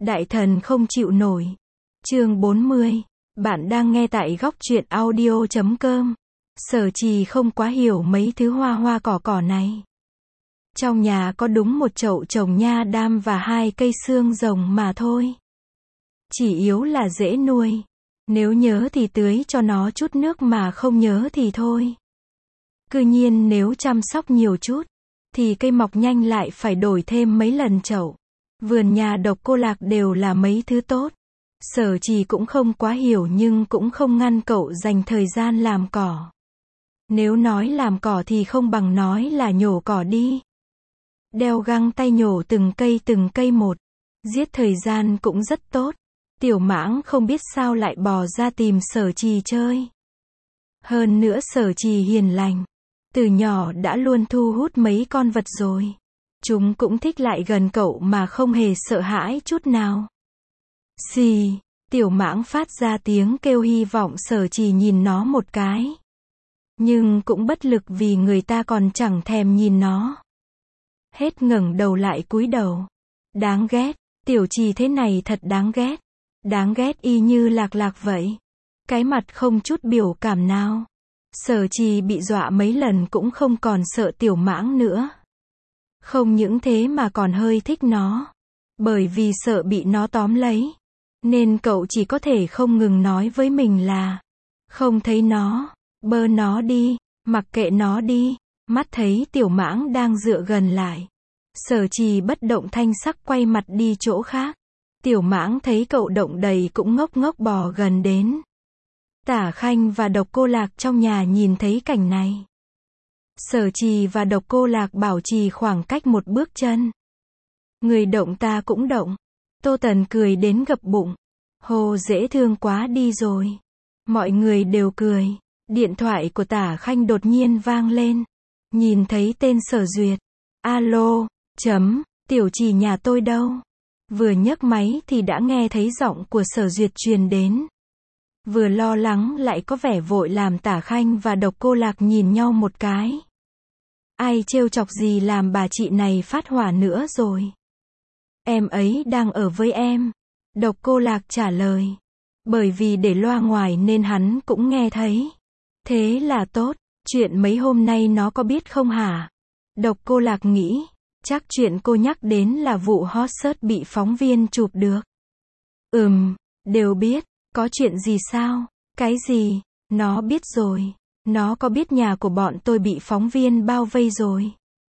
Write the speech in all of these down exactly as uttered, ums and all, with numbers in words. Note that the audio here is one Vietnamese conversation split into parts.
Đại thần không chịu nổi. Chương bốn mươi. Bạn đang nghe tại góc truyện audio chấm com. Sở Trì không quá hiểu mấy thứ hoa hoa cỏ cỏ này. Trong nhà có đúng một chậu trồng nha đam và hai cây xương rồng mà thôi. Chỉ yếu là dễ nuôi. Nếu nhớ thì tưới cho nó chút nước, mà không nhớ thì thôi. Cứ nhiên nếu chăm sóc nhiều chút, thì cây mọc nhanh lại phải đổi thêm mấy lần chậu. Vườn nhà Độc Cô Lạc đều là mấy thứ tốt. Sở Trì cũng không quá hiểu, nhưng cũng không ngăn cậu dành thời gian làm cỏ. Nếu nói làm cỏ thì không bằng nói là nhổ cỏ đi. Đeo găng tay nhổ từng cây từng cây một. Giết thời gian cũng rất tốt. Tiểu Mãng không biết sao lại bò ra tìm Sở Trì chơi. Hơn nữa Sở Trì hiền lành. Từ nhỏ đã luôn thu hút mấy con vật rồi. Chúng cũng thích lại gần cậu mà không hề sợ hãi chút nào. Xì, Tiểu Mãng phát ra tiếng kêu hy vọng Sở Trì nhìn nó một cái. Nhưng cũng bất lực vì người ta còn chẳng thèm nhìn nó. Hết ngẩng đầu lại cúi đầu. Đáng ghét, Tiểu Trì thế này thật đáng ghét. Đáng ghét y như Lạc Lạc vậy. Cái mặt không chút biểu cảm nào. Sở Trì bị dọa mấy lần cũng không còn sợ Tiểu Mãng nữa. Không những thế mà còn hơi thích nó. Bởi vì sợ bị nó tóm lấy, nên cậu chỉ có thể không ngừng nói với mình là không thấy nó, bơ nó đi, mặc kệ nó đi. Mắt thấy Tiểu Mãng đang dựa gần lại, Sở Trì bất động thanh sắc quay mặt đi chỗ khác. Tiểu Mãng thấy cậu động đậy cũng ngốc ngốc bò gần đến. Tả Khanh và Độc Cô Lạc trong nhà nhìn thấy cảnh này. Sở Trì và Độc Cô Lạc bảo trì khoảng cách một bước chân. Người động ta cũng động. Tô Tần cười đến gập bụng. Hồ, dễ thương quá đi rồi. Mọi người đều cười. Điện thoại của Tả Khanh đột nhiên vang lên. Nhìn thấy tên Sở Duyệt. Alo, chấm, Tiểu Trì nhà tôi đâu? Vừa nhấc máy thì đã nghe thấy giọng của Sở Duyệt truyền đến. Vừa lo lắng lại có vẻ vội làm Tả Khanh và Độc Cô Lạc nhìn nhau một cái. Ai trêu chọc gì làm bà chị này phát hỏa nữa rồi? Em ấy đang ở với em. Độc Cô Lạc trả lời. Bởi vì để loa ngoài nên hắn cũng nghe thấy. Thế là tốt. Chuyện mấy hôm nay nó có biết không hả? Độc Cô Lạc nghĩ. Chắc chuyện cô nhắc đến là vụ hot search bị phóng viên chụp được. Ừm, đều biết. Có chuyện gì sao? Cái gì? Nó biết rồi. Nó có biết nhà của bọn tôi bị phóng viên bao vây rồi.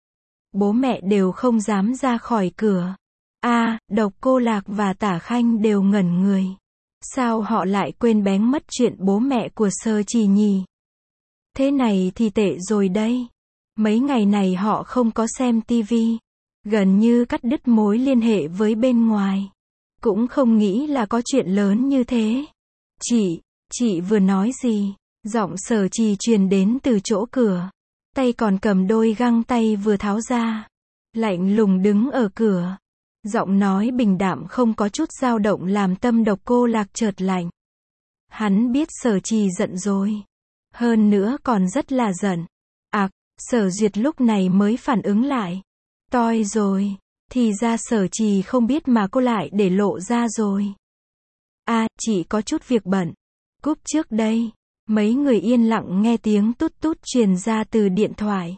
Bố mẹ đều không dám ra khỏi cửa. A, à, Độc Cô Lạc và Tả Khanh đều ngẩn người. Sao họ lại quên bén mất chuyện bố mẹ của Sở Trì nhỉ? Thế này thì tệ rồi đây. Mấy ngày này họ không có xem tivi. Gần như cắt đứt mối liên hệ với bên ngoài. Cũng không nghĩ là có chuyện lớn như thế. Chị, chị vừa nói gì? Giọng Sở Trì truyền đến từ chỗ cửa. Tay còn cầm đôi găng tay vừa tháo ra. Lạnh lùng đứng ở cửa. Giọng nói bình đạm không có chút dao động làm tâm Độc Cô Lạc chợt lạnh. Hắn biết Sở Trì giận rồi. Hơn nữa còn rất là giận. Ặc, Sở Duyệt lúc này mới phản ứng lại. Toi rồi. Thì ra Sở Trì không biết mà cô lại để lộ ra rồi. A, à, chị có chút việc bận. Cúp trước đây. Mấy người yên lặng nghe tiếng tút tút truyền ra từ điện thoại.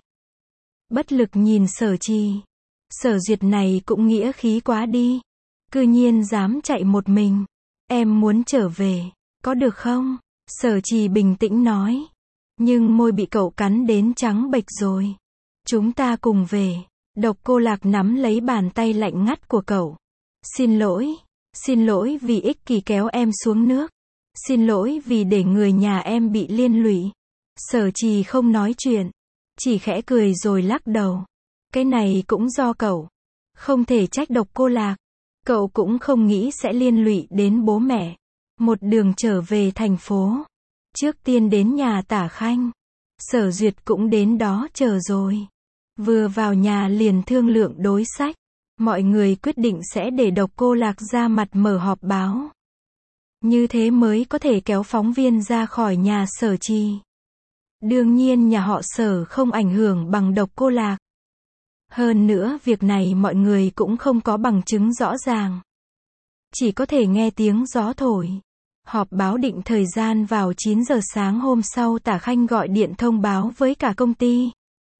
Bất lực nhìn Sở Trì. Sở Duyệt này cũng nghĩa khí quá đi. Cư nhiên dám chạy một mình. Em muốn trở về. Có được không? Sở Trì bình tĩnh nói. Nhưng môi bị cậu cắn đến trắng bệch rồi. Chúng ta cùng về. Độc Cô Lạc nắm lấy bàn tay lạnh ngắt của cậu. Xin lỗi. Xin lỗi vì ích kỷ kéo em xuống nước. Xin lỗi vì để người nhà em bị liên lụy. Sở Trì không nói chuyện. Chỉ khẽ cười rồi lắc đầu. Cái này cũng do cậu. Không thể trách Độc Cô Lạc. Cậu cũng không nghĩ sẽ liên lụy đến bố mẹ. Một đường trở về thành phố. Trước tiên đến nhà Tả Khanh. Sở Duyệt cũng đến đó chờ rồi. Vừa vào nhà liền thương lượng đối sách. Mọi người quyết định sẽ để Độc Cô Lạc ra mặt mở họp báo. Như thế mới có thể kéo phóng viên ra khỏi nhà Sở Trì. Đương nhiên nhà họ Sở không ảnh hưởng bằng Độc Cô Lạc. Hơn nữa việc này mọi người cũng không có bằng chứng rõ ràng. chỉ có thể nghe tiếng gió thổi. Họp báo định thời gian vào chín giờ sáng hôm sau, Tả Khanh gọi điện thông báo với cả công ty.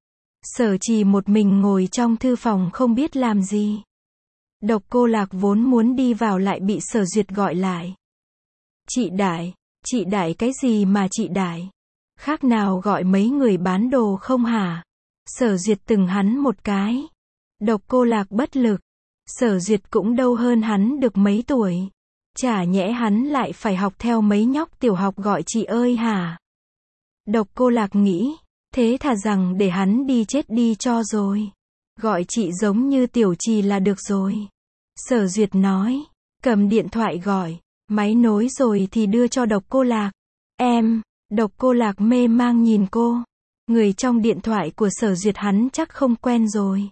Sở Trì một mình ngồi trong thư phòng không biết làm gì. Độc Cô Lạc vốn muốn đi vào lại bị Sở Duyệt gọi lại. Chị Đại, chị Đại cái gì mà chị Đại? Khác nào gọi mấy người bán đồ không hả? Sở Duyệt từng hắn một cái. Độc Cô Lạc bất lực. Sở Duyệt cũng đâu hơn hắn được mấy tuổi. Chả nhẽ hắn lại phải học theo mấy nhóc tiểu học gọi chị ơi hả? Độc Cô Lạc nghĩ, thế thà rằng để hắn đi chết đi cho rồi. Gọi chị giống như Tiểu Trì là được rồi. Sở Duyệt nói, cầm điện thoại gọi, máy nối rồi thì đưa cho Độc Cô Lạc. Em, Độc Cô Lạc mê mang nhìn cô. Người trong điện thoại của Sở Duyệt hắn chắc không quen rồi.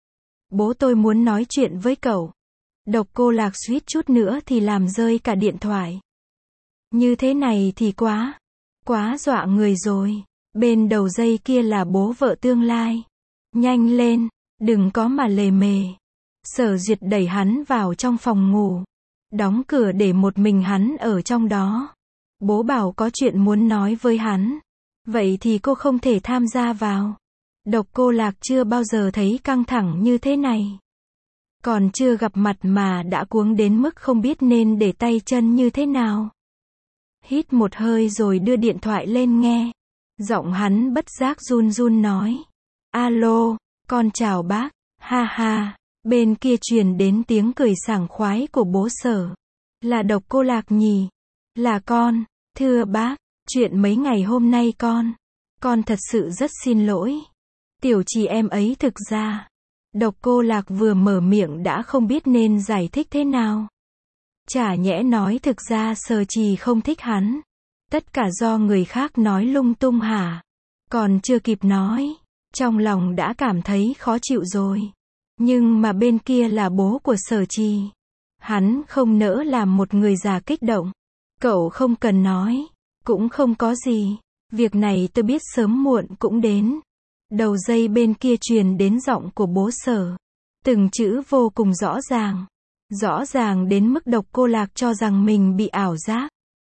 Bố tôi muốn nói chuyện với cậu. Độc Cô Lạc suýt chút nữa thì làm rơi cả điện thoại. Như thế này thì quá, quá dọa người rồi. Bên đầu dây kia là bố vợ tương lai. Nhanh lên, đừng có mà lề mề. Sở Duyệt đẩy hắn vào trong phòng ngủ. Đóng cửa để một mình hắn ở trong đó. Bố bảo có chuyện muốn nói với hắn. Vậy thì cô không thể tham gia vào. Độc Cô Lạc chưa bao giờ thấy căng thẳng như thế này. Còn chưa gặp mặt mà đã cuống đến mức không biết nên để tay chân như thế nào. Hít một hơi rồi đưa điện thoại lên nghe. Giọng hắn bất giác run run nói. Alo, con chào bác, ha ha. Bên kia truyền đến tiếng cười sảng khoái của bố Sở. Là Độc Cô Lạc nhỉ? Là con, thưa bác, chuyện mấy ngày hôm nay con. Con thật sự rất xin lỗi. Tiểu Trì em ấy thực ra. Độc Cô Lạc vừa mở miệng đã không biết nên giải thích thế nào. Chả nhẽ nói thực ra Sở Trì không thích hắn. Tất cả do người khác nói lung tung hả? Còn chưa kịp nói, trong lòng đã cảm thấy khó chịu rồi. Nhưng mà bên kia là bố của Sở Trì. Hắn không nỡ làm một người già kích động. Cậu không cần nói, cũng không có gì. Việc này tôi biết sớm muộn cũng đến. Đầu dây bên kia truyền đến giọng của bố Sở. Từng chữ vô cùng rõ ràng. Rõ ràng đến mức Độc Cô Lạc cho rằng mình bị ảo giác.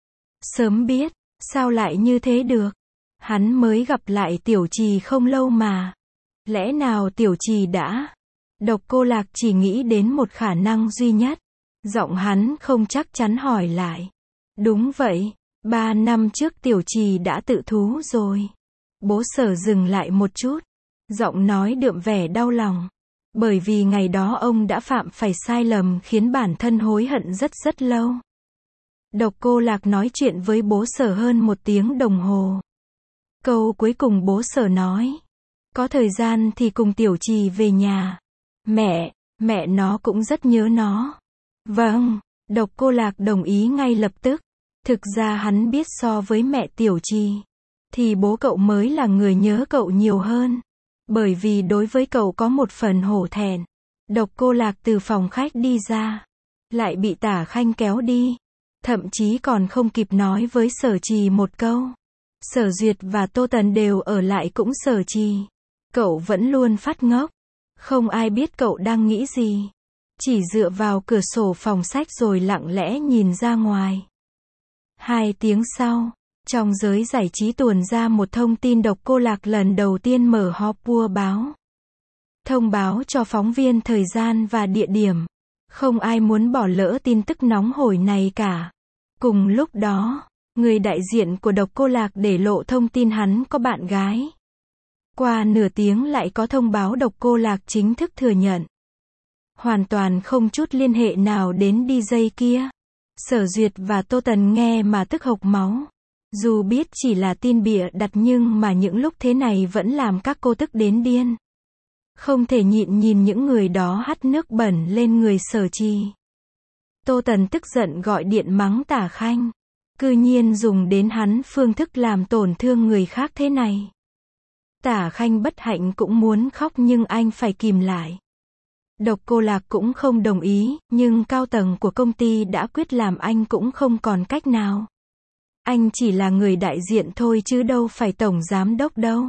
Sớm biết, sao lại như thế được? Hắn mới gặp lại Tiểu Trì không lâu mà. Lẽ nào Tiểu Trì đã? Độc Cô Lạc chỉ nghĩ đến một khả năng duy nhất. Giọng hắn không chắc chắn hỏi lại. Đúng vậy, ba năm trước Tiểu Trì đã tự thú rồi. Bố Sở dừng lại một chút. Giọng nói đượm vẻ đau lòng. Bởi vì ngày đó ông đã phạm phải sai lầm khiến bản thân hối hận rất rất lâu. Độc Cô Lạc nói chuyện với bố Sở hơn một tiếng đồng hồ. Câu cuối cùng bố Sở nói. Có thời gian thì cùng Tiểu Trì về nhà. Mẹ, mẹ nó cũng rất nhớ nó. Vâng, Độc Cô Lạc đồng ý ngay lập tức. Thực ra hắn biết so với mẹ Tiểu Trì, thì bố cậu mới là người nhớ cậu nhiều hơn. Bởi vì đối với cậu có một phần hổ thẹn. Độc Cô Lạc từ phòng khách đi ra. Lại bị Tả Khanh kéo đi. Thậm chí còn không kịp nói với Sở Trì một câu. Sở Duyệt và Tô Tần đều ở lại cũng Sở Trì. Cậu vẫn luôn phát ngốc. Không ai biết cậu đang nghĩ gì. Chỉ dựa vào cửa sổ phòng sách rồi lặng lẽ nhìn ra ngoài. Hai tiếng sau, trong giới giải trí tuồn ra một thông tin Độc Cô Lạc lần đầu tiên mở họp vua báo. Thông báo cho phóng viên thời gian và địa điểm. Không ai muốn bỏ lỡ tin tức nóng hổi này cả. Cùng lúc đó, người đại diện của Độc Cô Lạc để lộ thông tin hắn có bạn gái. Qua nửa tiếng lại có thông báo Độc Cô Lạc chính thức thừa nhận. Hoàn toàn không chút liên hệ nào đến đi jây kia. Sở Duyệt và Tô Tần nghe mà tức hộc máu. Dù biết chỉ là tin bịa đặt nhưng mà những lúc thế này vẫn làm các cô tức đến điên. Không thể nhịn nhìn những người đó hắt nước bẩn lên người Sở Trì. Tô Tần tức giận gọi điện mắng Tả Khanh. Cư nhiên dùng đến hắn phương thức làm tổn thương người khác thế này. Tả Khanh bất hạnh cũng muốn khóc nhưng anh phải kìm lại. Độc Cô Lạc cũng không đồng ý, nhưng cao tầng của công ty đã quyết làm anh cũng không còn cách nào. Anh chỉ là người đại diện thôi chứ đâu phải tổng giám đốc đâu.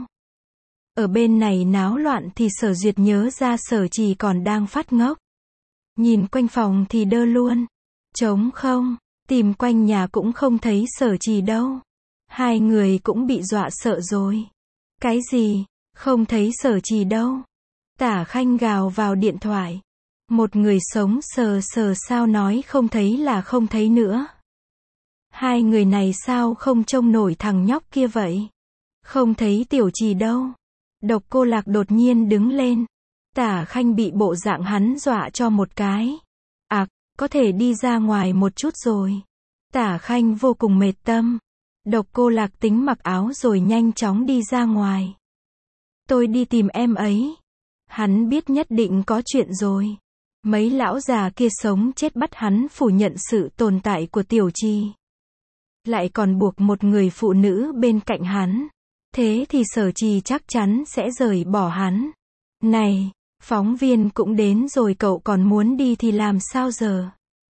Ở bên này náo loạn thì Sở Duyệt nhớ ra Sở Trì còn đang phát ngốc. Nhìn quanh phòng thì đơ luôn. Trống không, tìm quanh nhà cũng không thấy Sở Trì đâu. Hai người cũng bị dọa sợ rồi. Cái gì? Không thấy Sở Trì đâu. Tả Khanh gào vào điện thoại. Một người sống sờ sờ sao nói không thấy là không thấy nữa. Hai người này sao không trông nổi thằng nhóc kia vậy? Không thấy Tiểu Trì đâu. Độc Cô Lạc đột nhiên đứng lên. Tả Khanh bị bộ dạng hắn dọa cho một cái. À, có thể đi ra ngoài một chút rồi. Tả Khanh vô cùng mệt tâm. Độc Cô Lạc tính mặc áo rồi nhanh chóng đi ra ngoài. Tôi đi tìm em ấy. Hắn biết nhất định có chuyện rồi. Mấy lão già kia sống chết bắt hắn phủ nhận sự tồn tại của Tiểu Trì. Lại còn buộc một người phụ nữ bên cạnh hắn. Thế thì Sở Trì chắc chắn sẽ rời bỏ hắn. Này, phóng viên cũng đến rồi, cậu còn muốn đi thì làm sao giờ?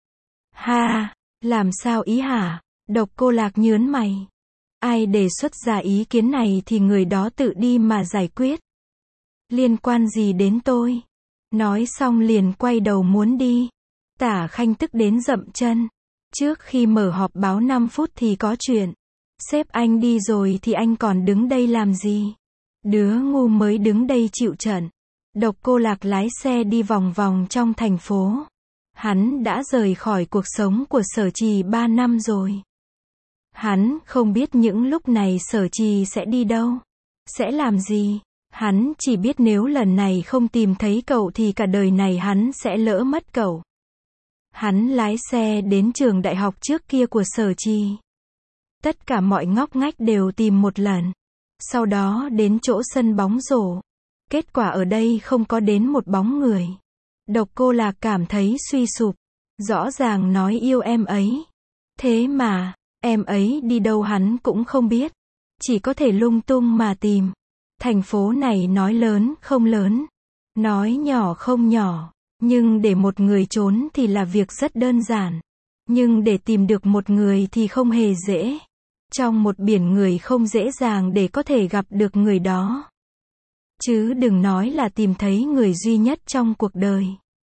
Ha, làm sao ý hả? Độc Cô Lạc nhớn mày. Ai đề xuất ra ý kiến này thì người đó tự đi mà giải quyết. Liên quan gì đến tôi? Nói xong liền quay đầu muốn đi. Tả Khanh tức đến dậm chân. Trước khi mở họp báo năm phút thì có chuyện. Sếp anh đi rồi thì anh còn đứng đây làm gì? Đứa ngu mới đứng đây chịu trận. Độc Cô Lạc lái xe đi vòng vòng trong thành phố. Hắn đã rời khỏi cuộc sống của Sở Trì ba năm rồi. Hắn không biết những lúc này Sở Trì sẽ đi đâu, sẽ làm gì. Hắn chỉ biết nếu lần này không tìm thấy cậu thì cả đời này hắn sẽ lỡ mất cậu. Hắn lái xe đến trường đại học trước kia của Sở Trì. Tất cả mọi ngóc ngách đều tìm một lần. Sau đó đến chỗ sân bóng rổ. Kết quả ở đây không có đến một bóng người. Độc Cô Lạc cảm thấy suy sụp. Rõ ràng nói yêu em ấy. Thế mà, em ấy đi đâu hắn cũng không biết. Chỉ có thể lung tung mà tìm. Thành phố này nói lớn không lớn. Nói nhỏ không nhỏ. Nhưng để một người trốn thì là việc rất đơn giản. Nhưng để tìm được một người thì không hề dễ. Trong một biển người không dễ dàng để có thể gặp được người đó. Chứ đừng nói là tìm thấy người duy nhất trong cuộc đời.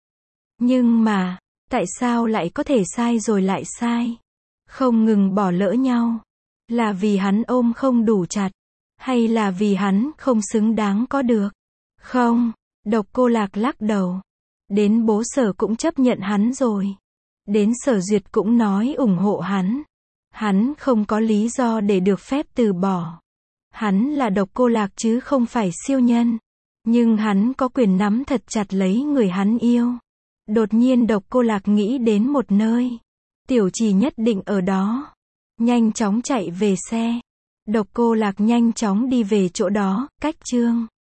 Nhưng mà, tại sao lại có thể sai rồi lại sai? Không ngừng bỏ lỡ nhau. Là vì hắn ôm không đủ chặt. Hay là vì hắn không xứng đáng có được? Không, Độc Cô Lạc lắc đầu. Đến bố Sở cũng chấp nhận hắn rồi. Đến Sở Duyệt cũng nói ủng hộ hắn. Hắn không có lý do để được phép từ bỏ. Hắn là Độc Cô Lạc chứ không phải siêu nhân. Nhưng hắn có quyền nắm thật chặt lấy người hắn yêu. Đột nhiên Độc Cô Lạc nghĩ đến một nơi. Tiểu Trì nhất định ở đó. Nhanh chóng chạy về xe. Độc Cô Lạc nhanh chóng đi về chỗ đó, cách Trương